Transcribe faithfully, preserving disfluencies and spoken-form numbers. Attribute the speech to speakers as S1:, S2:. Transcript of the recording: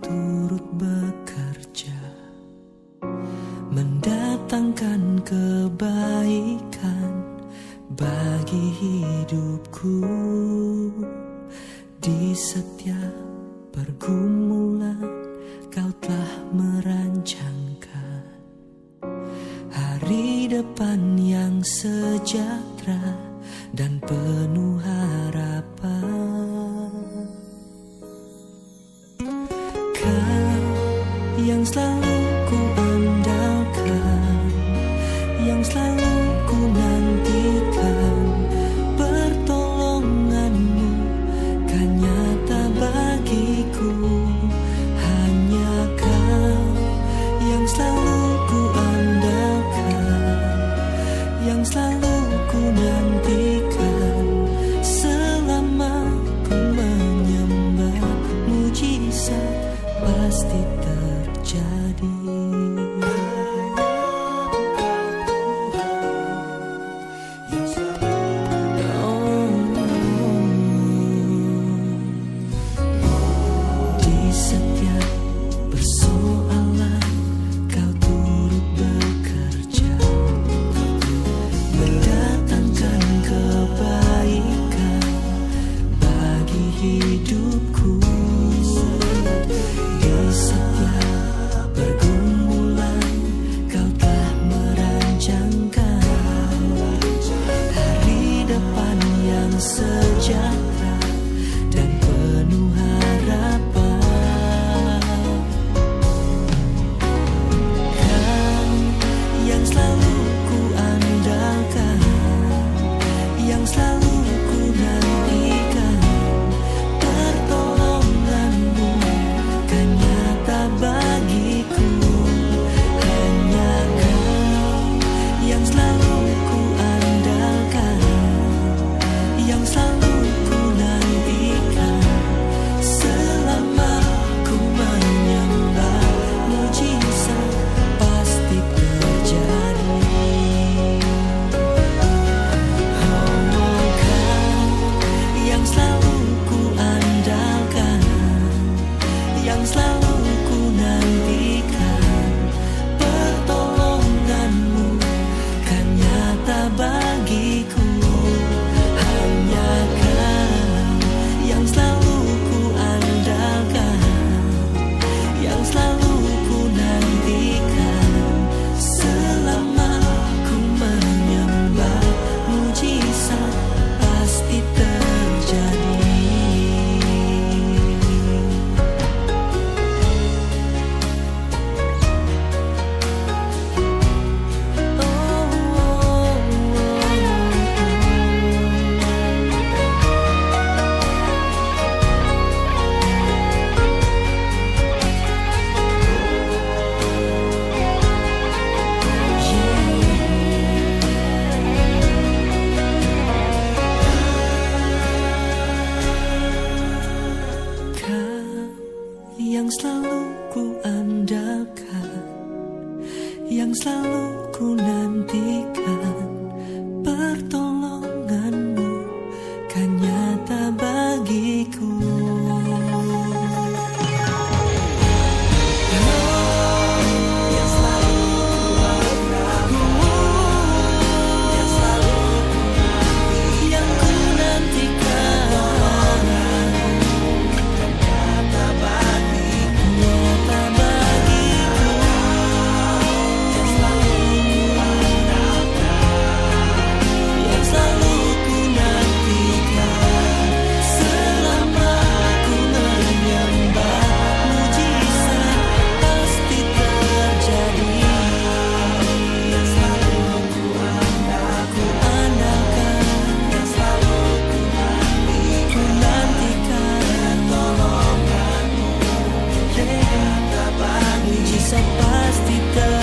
S1: turut bekerja, mendatangkan kebaikan bagi hidupku. Di setiap pergumulan Kau telah merancangkan hari depan yang sejahtera dan penuh harapan. Kau yang selalu ku andalkan, yang selalu ku nantikan, pertolonganmu kan nyata bagiku. Hanya Kau yang selalu ku andalkan, yang selalu ku nantikan, selama ku menyembah, mujizat pasti terjadi. Di setiap persoalan Kau turut bekerja, mendatangkan kebaikan bagi hidupku. Di setiap pergumulan Kau telah merancangkan hari depan yang sejahtera dan penuh harapan. Kau yang selalu ku andalkan, yang selalu ku nantikan, pertolonganmu kan nyata bagiku. Hanya Kau yang selalu ku andalkan, yang selalu ku nantikan, selama ku menyembah, mujizat pasti terjadi. Oh, Kau yang selalu ku andalkan, yang selalu ku nantikan, pertolonganmu kan nyata bagiku. Hanya Kau yang selalu ku andalkan, yang selalu ku nantikan, selama ku menyembah, mujizat pasti terjadi. Kau yang selalu ku andalkan, yang selalu ku nantikan, pertolonganmu kan nyata bagiku. Yang selalu ku andalkan, yang selalu ku nantikan, yang ku nantikan, nyata bagiku, nyata bagiku. Yang selalu ku andalkan, yang selalu ku nantikan, selama ku menyembah, mujizat pasti terjadi. Yang selalu ku andalkan, ku andalkan, yang selalu ku nantikan, ku nantikan, pertolonganmu nyata bagi, mujizat pasti terjadi.